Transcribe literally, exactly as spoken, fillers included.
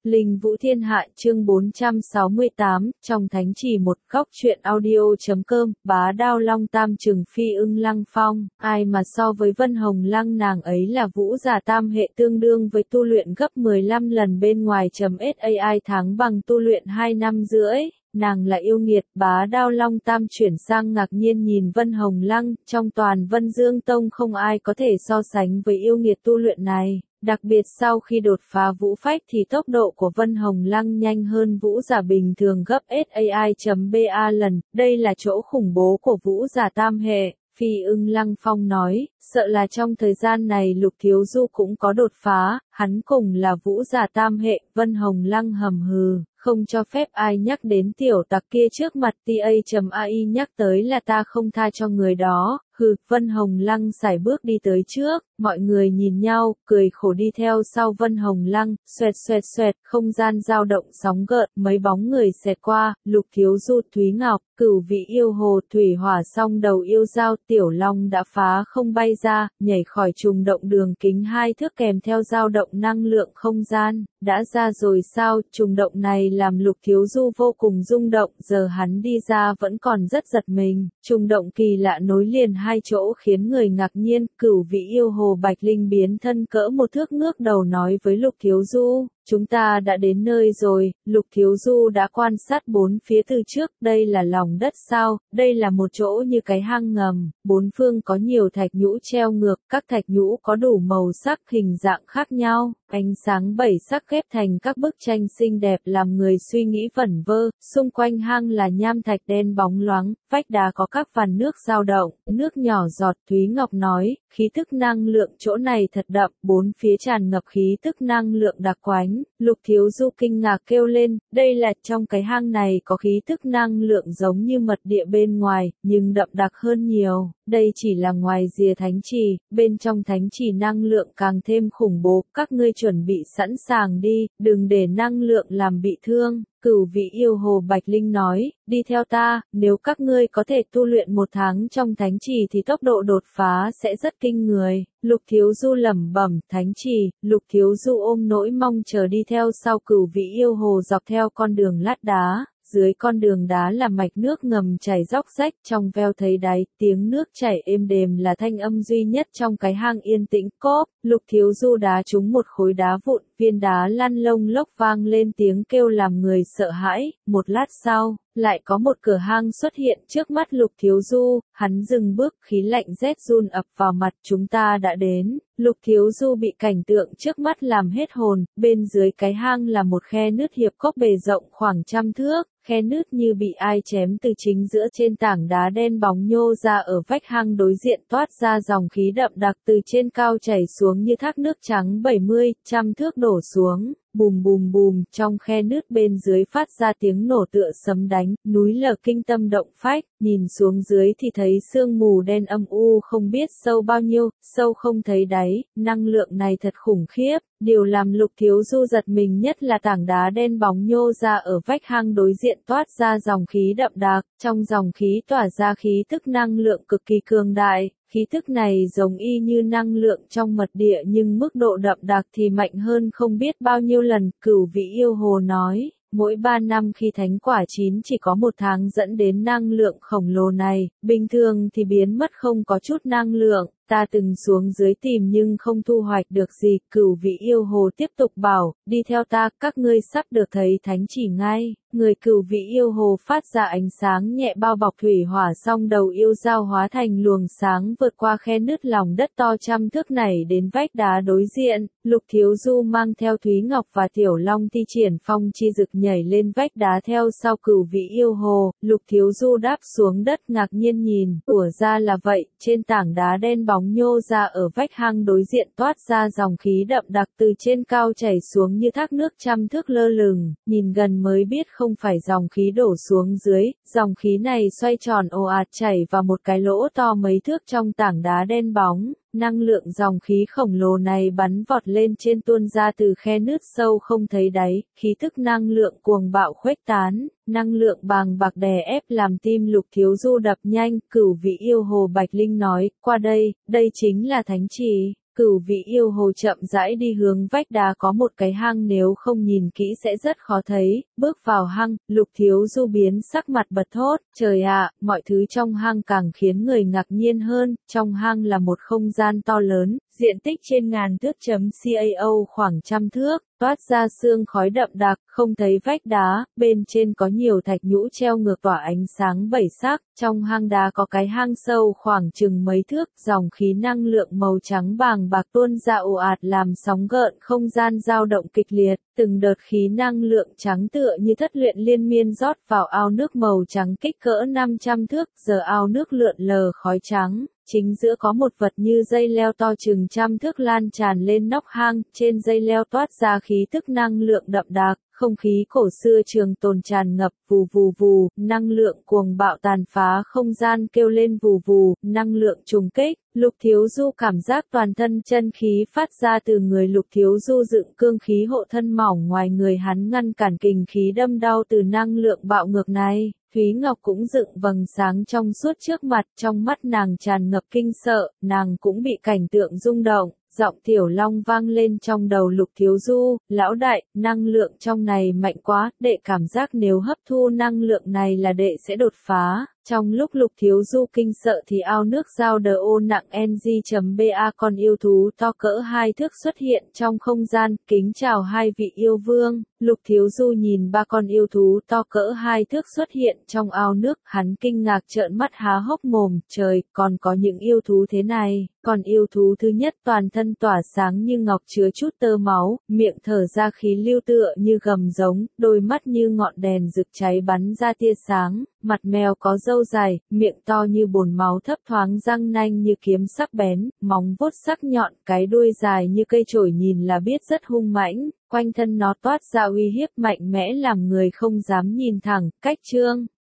Linh Vũ Thiên Hạ chương bốn trăm sáu mươi tám, trong thánh trì một góc truyện audio.com, bá đao long tam trừng phi ưng lăng phong, ai mà so với Vân Hồng Lăng nàng ấy là vũ giả tam hệ tương đương với tu luyện gấp mười lăm lần bên ngoài chấm sai tháng bằng tu luyện hai năm rưỡi. Nàng là yêu nghiệt, bá đao long tam chuyển sang ngạc nhiên nhìn Vân Hồng Lăng, trong toàn Vân Dương Tông không ai có thể so sánh với yêu nghiệt tu luyện này. Đặc biệt sau khi đột phá vũ phách thì tốc độ của Vân Hồng Lăng nhanh hơn vũ giả bình thường gấp sai.ba lần, đây là chỗ khủng bố của vũ giả tam hệ. Phi ưng Lăng Phong nói, sợ là trong thời gian này Lục Thiếu Du cũng có đột phá, hắn cùng là vũ giả tam hệ. Vân Hồng Lăng hầm hừ, không cho phép ai nhắc đến tiểu tặc kia trước mặt ta.ai nhắc tới là ta không tha cho người đó. Hừ, Vân Hồng Lăng sải bước đi tới trước, mọi người nhìn nhau, cười khổ đi theo sau Vân Hồng Lăng, xoẹt xoẹt xoẹt, không gian dao động sóng gợn, mấy bóng người xẹt qua, Lục Thiếu Du, Thúy Ngọc, Cửu Vị yêu hồ, thủy hỏa song đầu yêu dao, Tiểu Long đã phá không bay ra, nhảy khỏi trùng động đường kính hai thước kèm theo dao động năng lượng không gian, đã ra rồi sao? Trùng động này làm Lục Thiếu Du vô cùng rung động, giờ hắn đi ra vẫn còn rất giật mình, trùng động kỳ lạ nối liền hai chỗ khiến người ngạc nhiên. Cửu Vị yêu hồ Bạch Linh biến thân cỡ một thước ngước đầu nói với Lục Thiếu Du, chúng ta đã đến nơi rồi. Lục Thiếu Du đã quan sát bốn phía từ trước, đây là lòng đất sao? Đây là một chỗ như cái hang ngầm, bốn phương có nhiều thạch nhũ treo ngược, các thạch nhũ có đủ màu sắc hình dạng khác nhau, ánh sáng bảy sắc ghép thành các bức tranh xinh đẹp làm người suy nghĩ vẩn vơ. Xung quanh hang là nham thạch đen bóng loáng, vách đá có các vằn nước dao động, nước nhỏ giọt. Thúy Ngọc nói, khí tức năng lượng chỗ này thật đậm, bốn phía tràn ngập khí tức năng lượng đặc quánh. Lục Thiếu Du kinh ngạc kêu lên, đây là trong cái hang này có khí tức năng lượng giống như mật địa bên ngoài, nhưng đậm đặc hơn nhiều. Đây chỉ là ngoài rìa thánh trì, bên trong thánh trì năng lượng càng thêm khủng bố, các ngươi chuẩn bị sẵn sàng đi, đừng để năng lượng làm bị thương. Cửu Vị yêu hồ Bạch Linh nói, đi theo ta, nếu các ngươi có thể tu luyện một tháng trong thánh trì thì tốc độ đột phá sẽ rất kinh người. Lục Thiếu Du lẩm bẩm, thánh trì. Lục Thiếu Du ôm nỗi mong chờ đi theo sau Cửu Vị yêu hồ dọc theo con đường lát đá. Dưới con đường đá là mạch nước ngầm chảy róc rách, trong veo thấy đáy, tiếng nước chảy êm đềm là thanh âm duy nhất trong cái hang yên tĩnh. Cốp, Lục Thiếu Du đá trúng một khối đá vụn, viên đá lăn lông lốc vang lên tiếng kêu làm người sợ hãi. Một lát sau, lại có một cửa hang xuất hiện trước mắt Lục Thiếu Du, hắn dừng bước, khí lạnh rét run ập vào mặt. Chúng ta đã đến. Lục Thiếu Du bị cảnh tượng trước mắt làm hết hồn, bên dưới cái hang là một khe nứt hiệp cốc bề rộng khoảng trăm thước, khe nứt như bị ai chém từ chính giữa. Trên tảng đá đen bóng nhô ra ở vách hang đối diện toát ra dòng khí đậm đặc từ trên cao chảy xuống như thác nước trắng bảy mươi, trăm thước đổ xuống. Bùm bùm bùm, trong khe nứt bên dưới phát ra tiếng nổ tựa sấm đánh, núi lở kinh tâm động phách, nhìn xuống dưới thì thấy sương mù đen âm u không biết sâu bao nhiêu, sâu không thấy đáy, năng lượng này thật khủng khiếp. Điều làm Lục Thiếu Du giật mình nhất là tảng đá đen bóng nhô ra ở vách hang đối diện toát ra dòng khí đậm đặc, trong dòng khí tỏa ra khí tức năng lượng cực kỳ cường đại. Khí tức này giống y như năng lượng trong mật địa nhưng mức độ đậm đặc thì mạnh hơn không biết bao nhiêu lần. Cửu Vị yêu hồ nói, mỗi ba năm khi thánh quả chín chỉ có một tháng dẫn đến năng lượng khổng lồ này, bình thường thì biến mất không có chút năng lượng. Ta từng xuống dưới tìm nhưng không thu hoạch được gì. Cửu Vị yêu hồ tiếp tục bảo, đi theo ta, các ngươi sắp được thấy thánh chỉ ngay. Người Cửu Vị yêu hồ phát ra ánh sáng nhẹ bao bọc thủy hỏa song đầu yêu dao hóa thành luồng sáng vượt qua khe nứt lòng đất to trăm thước này đến vách đá đối diện. Lục Thiếu Du mang theo Thúy Ngọc và Tiểu Long thi triển phong chi dực nhảy lên vách đá theo sau Cửu Vị yêu hồ. Lục Thiếu Du đáp xuống đất ngạc nhiên nhìn, ủa ra là vậy, trên tảng đá đen bóng nhô ra ở vách hang đối diện toát ra dòng khí đậm đặc từ trên cao chảy xuống như thác nước trăm thước lơ lửng, nhìn gần mới biết không phải dòng khí đổ xuống dưới, dòng khí này xoay tròn ồ ạt chảy vào một cái lỗ to mấy thước trong tảng đá đen bóng. Năng lượng dòng khí khổng lồ này bắn vọt lên trên tuôn ra từ khe nứt sâu không thấy đáy, khí tức năng lượng cuồng bạo khuếch tán, năng lượng bàng bạc đè ép làm tim Lục Thiếu Du đập nhanh. Cửu Vị yêu hồ Bạch Linh nói, qua đây, đây chính là thánh trì. Cửu vị yêu hồ chậm rãi đi hướng vách đá có một cái hang nếu không nhìn kỹ sẽ rất khó thấy, bước vào hang, Lục Thiếu Du biến sắc mặt bật thốt, trời ạ, mọi thứ trong hang càng khiến người ngạc nhiên hơn, trong hang là một không gian to lớn, diện tích trên ngàn thước chấm cao khoảng trăm thước, toát ra sương khói đậm đặc, không thấy vách đá, bên trên có nhiều thạch nhũ treo ngược tỏa ánh sáng bảy sắc, trong hang đá có cái hang sâu khoảng chừng mấy thước, dòng khí năng lượng màu trắng bàng bạc tuôn ra ồ ạt làm sóng gợn không gian dao động kịch liệt, từng đợt khí năng lượng trắng tựa như thất luyện liên miên rót vào ao nước màu trắng kích cỡ năm trăm thước, giờ ao nước lượn lờ khói trắng. Chính giữa có một vật như dây leo to chừng trăm thước lan tràn lên nóc hang, trên dây leo toát ra khí tức năng lượng đậm đặc, không khí cổ xưa trường tồn tràn ngập, vù vù vù, năng lượng cuồng bạo tàn phá không gian kêu lên vù vù, năng lượng trùng kích. Lục Thiếu Du cảm giác toàn thân chân khí phát ra từ người Lục Thiếu Du dựng cương khí hộ thân mỏng ngoài người hắn ngăn cản kình khí đâm đau từ năng lượng bạo ngược này. Thúy Ngọc cũng dựng vầng sáng trong suốt trước mặt, trong mắt nàng tràn ngập kinh sợ, nàng cũng bị cảnh tượng rung động, giọng Tiểu Long vang lên trong đầu Lục Thiếu Du, lão đại, năng lượng trong này mạnh quá, đệ cảm giác nếu hấp thu năng lượng này là đệ sẽ đột phá. Trong lúc Lục Thiếu Du kinh sợ thì ao nước giao đờ ô nặng ng.ba con yêu thú to cỡ hai thước xuất hiện trong không gian, kính chào hai vị yêu vương. Lục Thiếu Du nhìn ba con yêu thú to cỡ hai thước xuất hiện trong ao nước, hắn kinh ngạc trợn mắt há hốc mồm, trời, còn có những yêu thú thế này. Còn yêu thú thứ nhất toàn thân tỏa sáng như ngọc chứa chút tơ máu, miệng thở ra khí lưu tựa như gầm giống, đôi mắt như ngọn đèn rực cháy bắn ra tia sáng, mặt mèo có râu dài, miệng to như bồn máu thấp thoáng răng nanh như kiếm sắc bén, móng vuốt sắc nhọn, cái đuôi dài như cây chổi nhìn là biết rất hung mãnh, quanh thân nó toát ra uy hiếp mạnh mẽ làm người không dám nhìn thẳng, cách chương.